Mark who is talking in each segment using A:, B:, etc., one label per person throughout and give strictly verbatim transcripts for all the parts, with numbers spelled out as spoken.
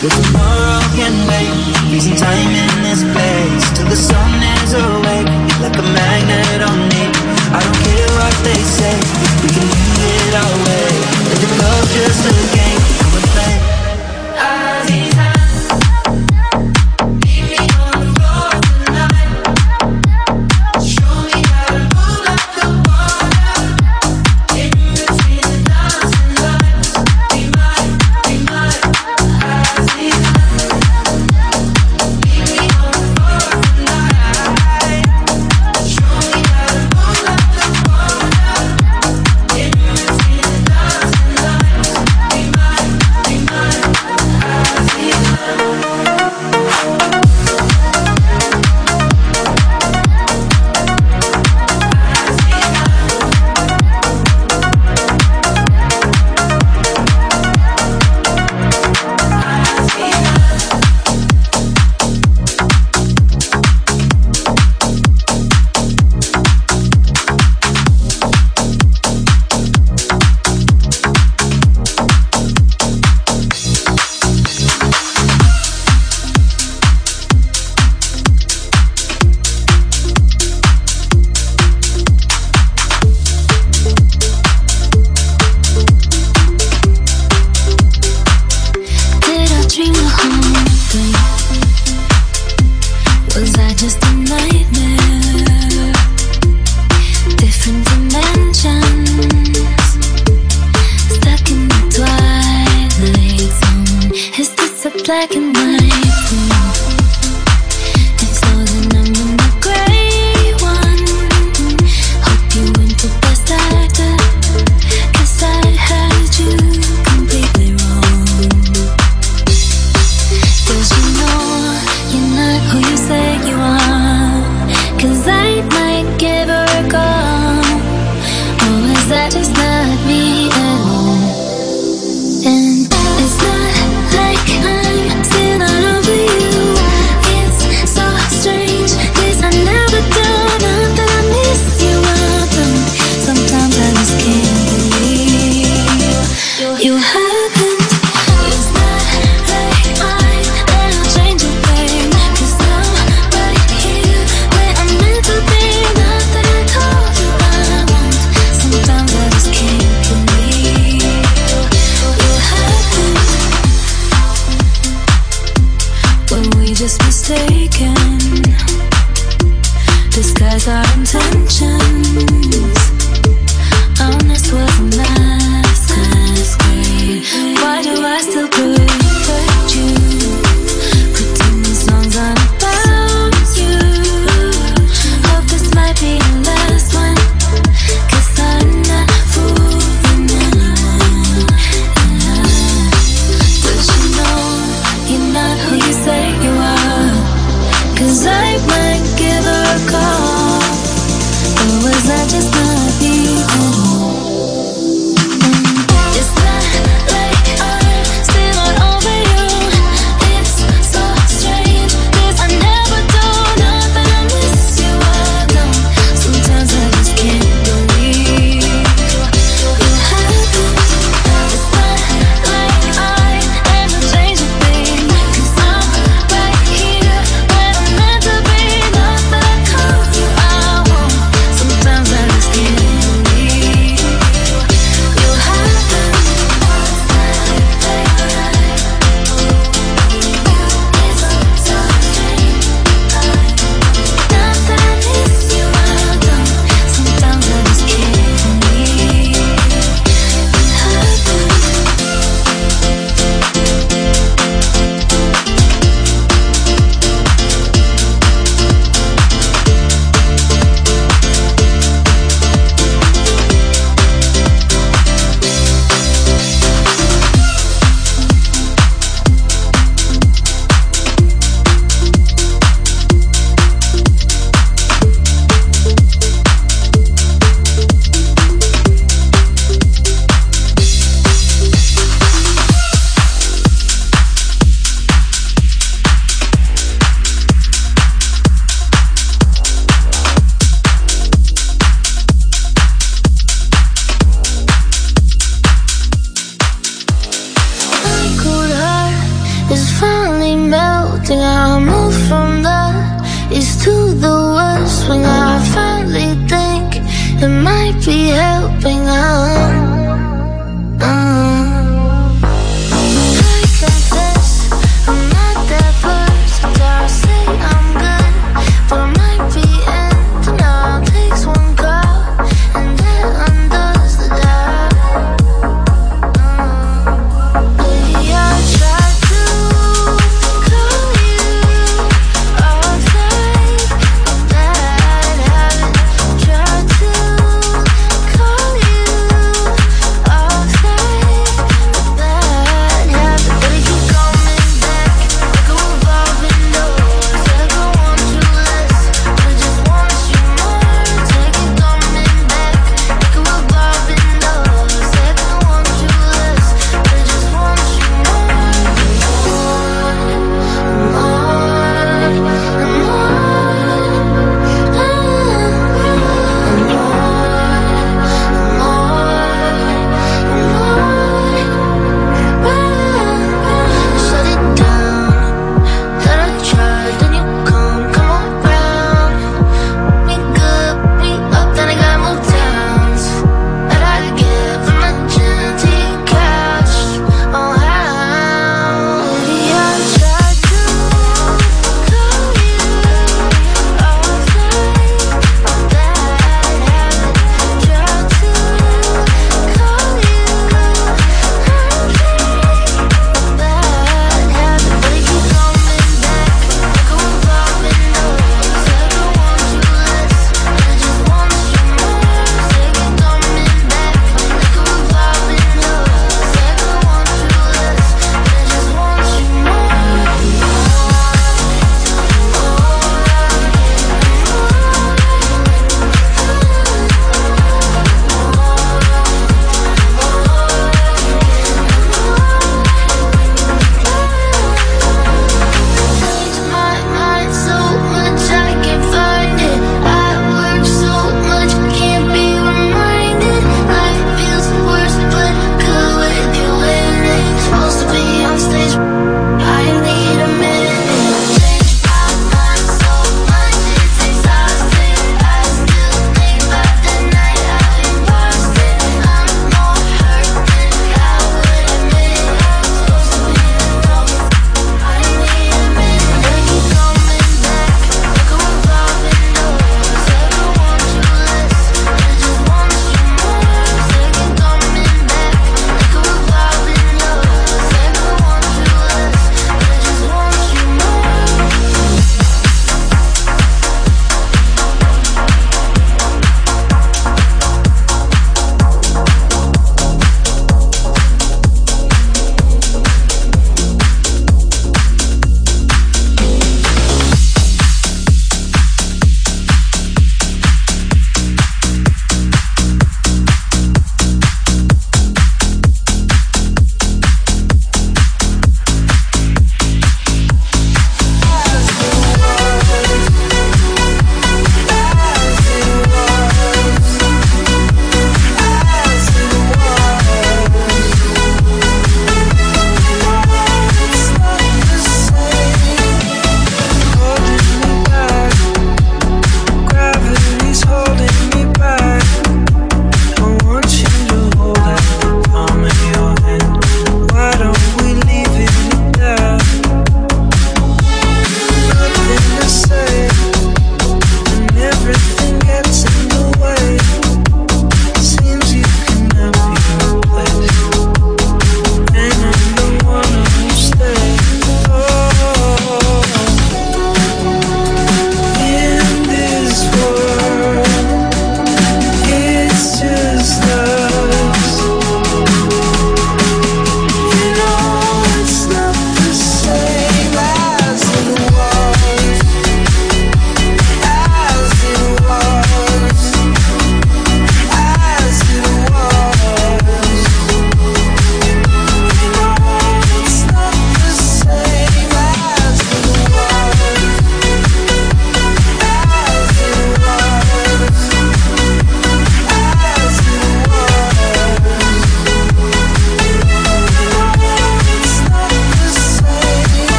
A: But tomorrow can wait. Freezing time in this place till the sun is awake. You're like a magnet on me. I don't care what they say. We can leave it our way. Let the love just a game. Come and play. Aziza.
B: It's not like I'm still is finally melting. I move from the east to the west when I finally think it might be helping. Uh, uh. I confess I'm not that versatile. Say I'm good, but I might be ending all. Takes one call and then undoes the dial. Uh, baby, I tried to call you all night, but bad habit. Tried to call you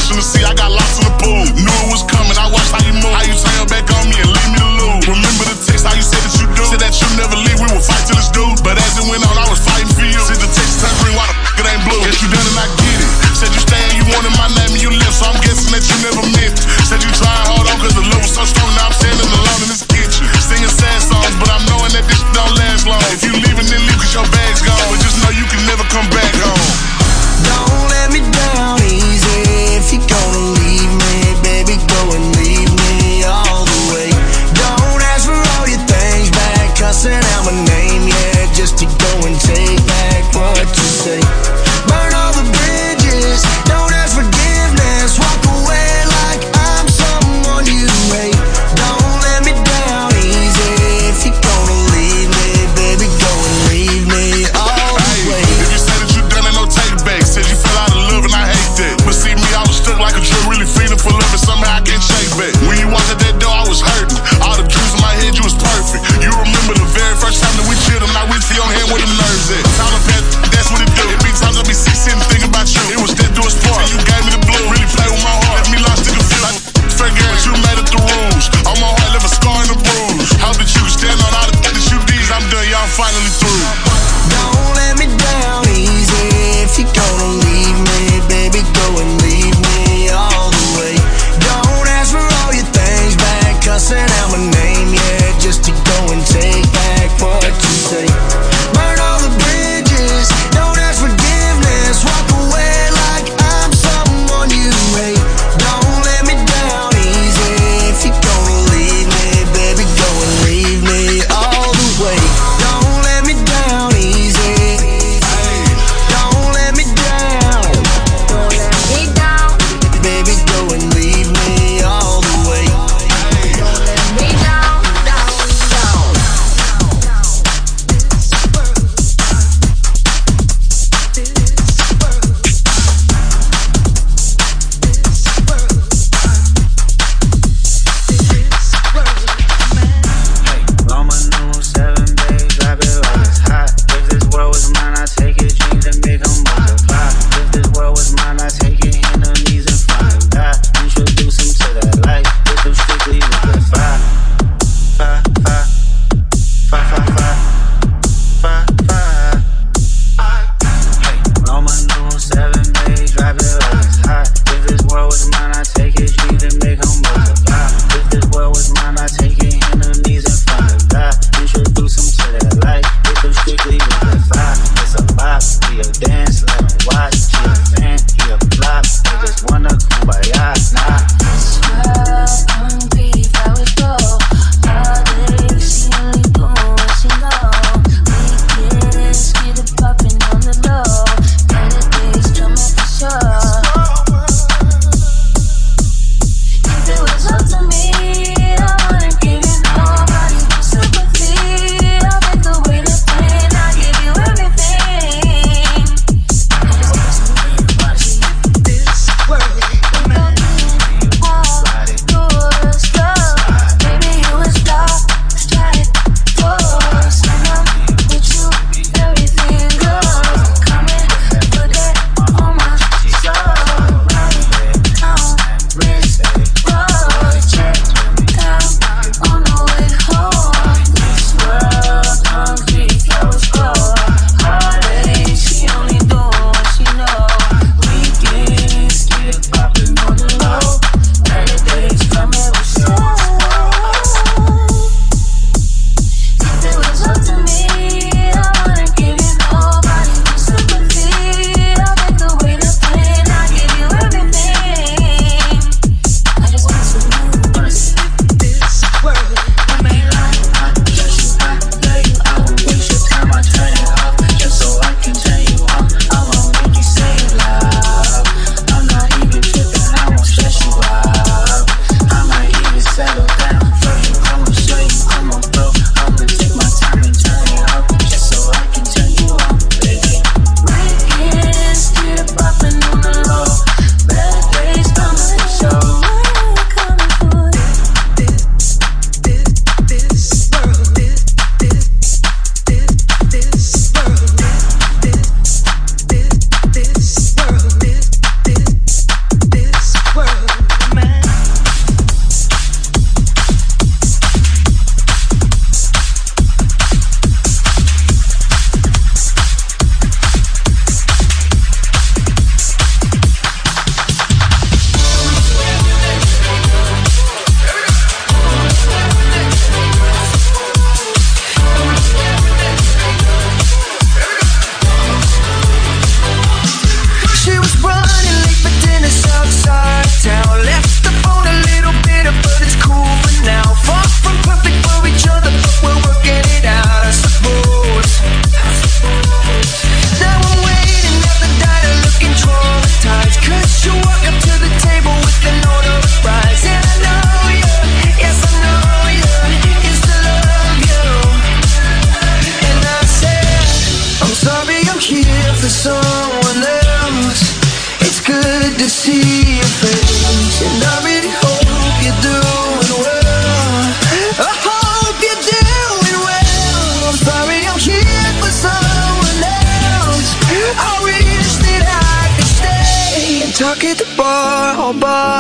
C: in the sea, I got lost in the pool. Knew it was coming, I watched how you move. How you turn back on me and leave me to lose. Remember the text, how you said that you do. Said that you never leave, we would fight till it's due. But as it went on, I was fighting for you. Said the text turned green, why the f*** it ain't blue? Guess you done and I get it. Said you stay and you wanted my name and you left, so I'm guessing that you never meant it. Said you tried hard on cause the love was so strong, now I'm standing alone in this kitchen. Singing sad songs, but I'm knowing that this don't last long. If you leaving, then leave cause your bag's gone. But just know you can never come back home.
A: Don't let me down easy. If you're gonna leave me, baby, go and leave me all the way. Don't ask for all your things back, cussing out my name, yeah, just to go and take back what you say. Burn all the bridges, don't ask forgiveness. Walk away like I'm someone you hate. Don't let me down easy. If you're gonna leave me, baby, go and leave me all the way.
C: If you say that you done it, no take back. Said you fell out of love and I hate that. But see me, I was stuck like a drug, really feeling for love and somehow I can't shake back. When you walked at that door, I was hurting. All the dreams in my head, you was perfect. You remember the very first time that we chilled and I reached for your hand where the nerves at. Tyler Pat, that's what it do. It be times I be sick sitting thinking about you. It was that do a sport. You gave me the blue, really play with my heart. Left me lost in the field like fair game, but you made it the rules. On my heart, left a scar and a bruise. Hope that you can stand on all the things that you did. I'm done, y'all finally through.
A: Don't let me down easy. If you're gonna leave me, baby, go and leave me all the way. Don't ask for all your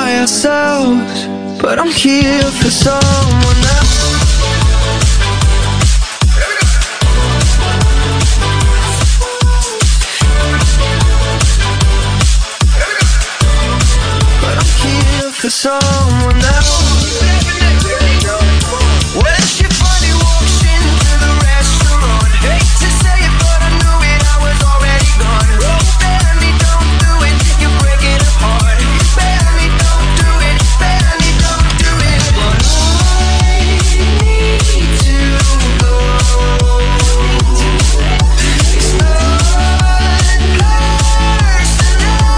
A: by ourselves, but I'm here for someone else. But I'm here for someone else. When she finally walks into the restaurant, hate to say it, but I knew it, I was already gone. Oh, baby, don't do it, you're breaking apart. Baby, don't do it, baby, don't do it. But I need to go. It's not personal.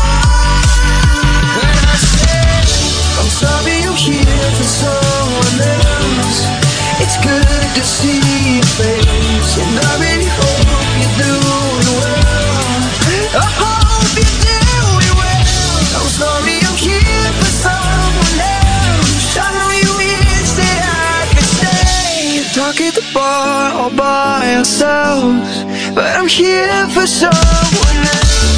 A: When I said I'm sorry, you're here for someone else, it's good to see your face, and I really hope you're doing well. I hope you're doing well. I'm sorry, I'm here for someone else. I know you wish that I could stay, talk at the bar all by ourselves, but I'm here for someone else.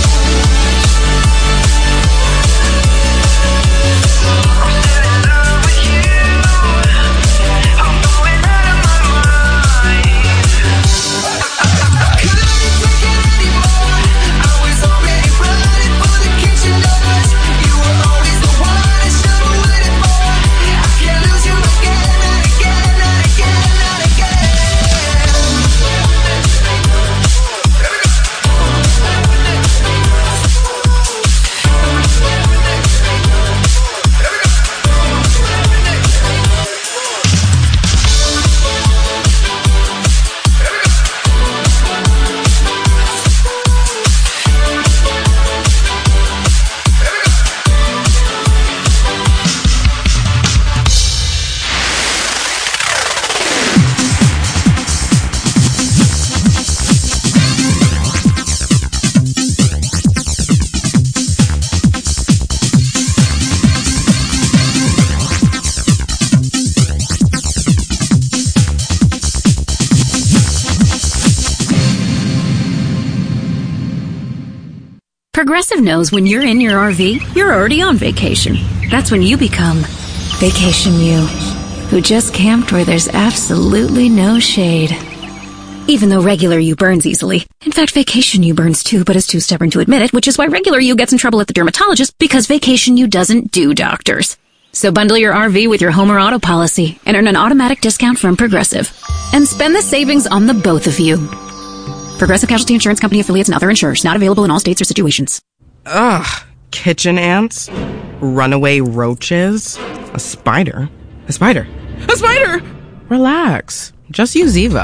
D: Progressive knows when you're in your R V, you're already on vacation. That's when you become Vacation You, who just camped where there's absolutely no shade. Even though regular you burns easily. In fact, Vacation You burns too, but is too stubborn to admit it, which is why regular you gets in trouble at the dermatologist, because Vacation You doesn't do doctors. So bundle your R V with your home or auto policy and earn an automatic discount from Progressive. And spend the savings on the both of you. Progressive Casualty Insurance Company affiliates and other insurers. Not available in all states or situations.
E: Ugh. Kitchen ants. Runaway roaches. A spider. A spider. A spider! Relax. Just use Zevo.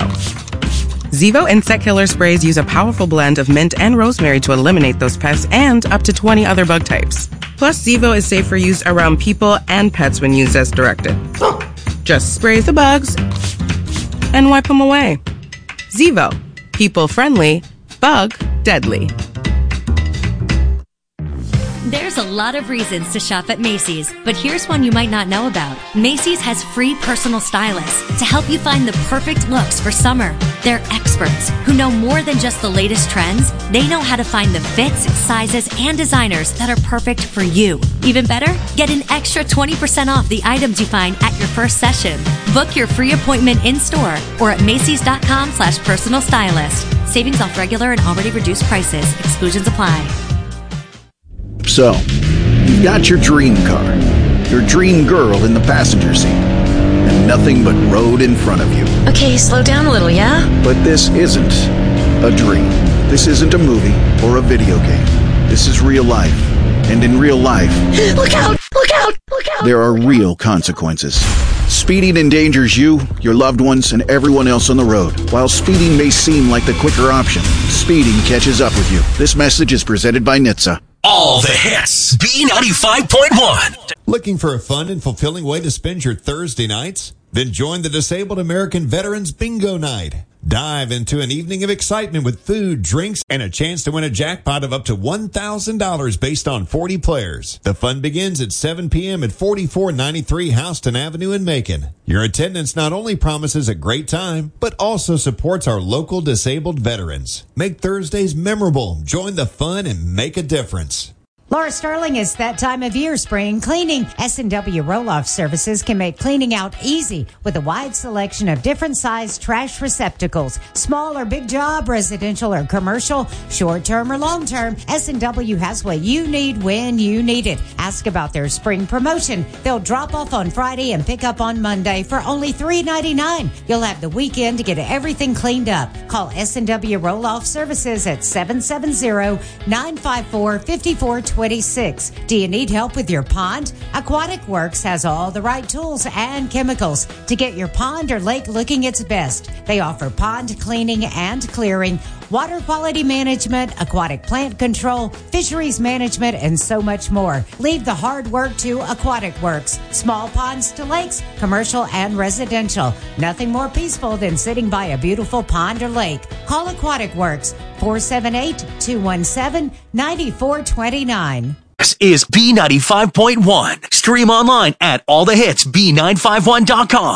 E: Zevo insect killer sprays use a powerful blend of mint and rosemary to eliminate those pests and up to twenty other bug types. Plus, Zevo is safe for use around people and pets when used as directed. Just spray the bugs and wipe them away. Zevo. People friendly, bug deadly.
F: There's a lot of reasons to shop at Macy's, but here's one you might not know about. Macy's has free personal stylists to help you find the perfect looks for summer. They're experts who know more than just the latest trends. They know how to find the fits, sizes, and designers that are perfect for you. Even better, get an extra twenty percent off the items you find at your first session. Book your free appointment in-store or at Macys.com slash personal stylist. Savings off regular and already reduced prices. Exclusions apply.
G: So, you've got your dream car, your dream girl in the passenger seat, and nothing but road in front of you.
H: Okay, slow down a little, yeah?
G: But this isn't a dream. This isn't a movie or a video game. This is real life. And in real life,
H: look out! Look out! Look out!
G: There are real consequences. Speeding endangers you, your loved ones, and everyone else on the road. While speeding may seem like the quicker option, speeding catches up with you. This message is presented by N H T S A.
I: All the hits. B ninety-five point one.
J: Looking for a fun and fulfilling way to spend your Thursday nights? Then join the Disabled American Veterans Bingo Night. Dive into an evening of excitement with food, drinks, and a chance to win a jackpot of up to one thousand dollars based on forty players. The fun begins at seven p.m. at forty-four ninety-three Houston Avenue in Macon. Your attendance not only promises a great time, but also supports our local disabled veterans. Make Thursdays memorable, join the fun, and make a difference.
K: Laura Sterling, it's that time of year, spring cleaning. S and W Roll-Off Services can make cleaning out easy with a wide selection of different size trash receptacles. Small or big job, residential or commercial, short-term or long-term, S and W has what you need when you need it. Ask about their spring promotion. They'll drop off on Friday and pick up on Monday for only three ninety-nine. You'll have the weekend to get everything cleaned up. Call S and W Roll-Off Services at seven seven zero, nine five four, five four two six. Do you need help with your pond? Aquatic Works has all the right tools and chemicals to get your pond or lake looking its best. They offer pond cleaning and clearing, water quality management, aquatic plant control, fisheries management, and so much more. Leave the hard work to Aquatic Works. Small ponds to lakes, commercial and residential. Nothing more peaceful than sitting by a beautiful pond or lake. Call Aquatic Works, four seven eight, two one seven, nine four two nine.
I: This is B ninety-five point one. Stream online at all the hits B nine five one dot com.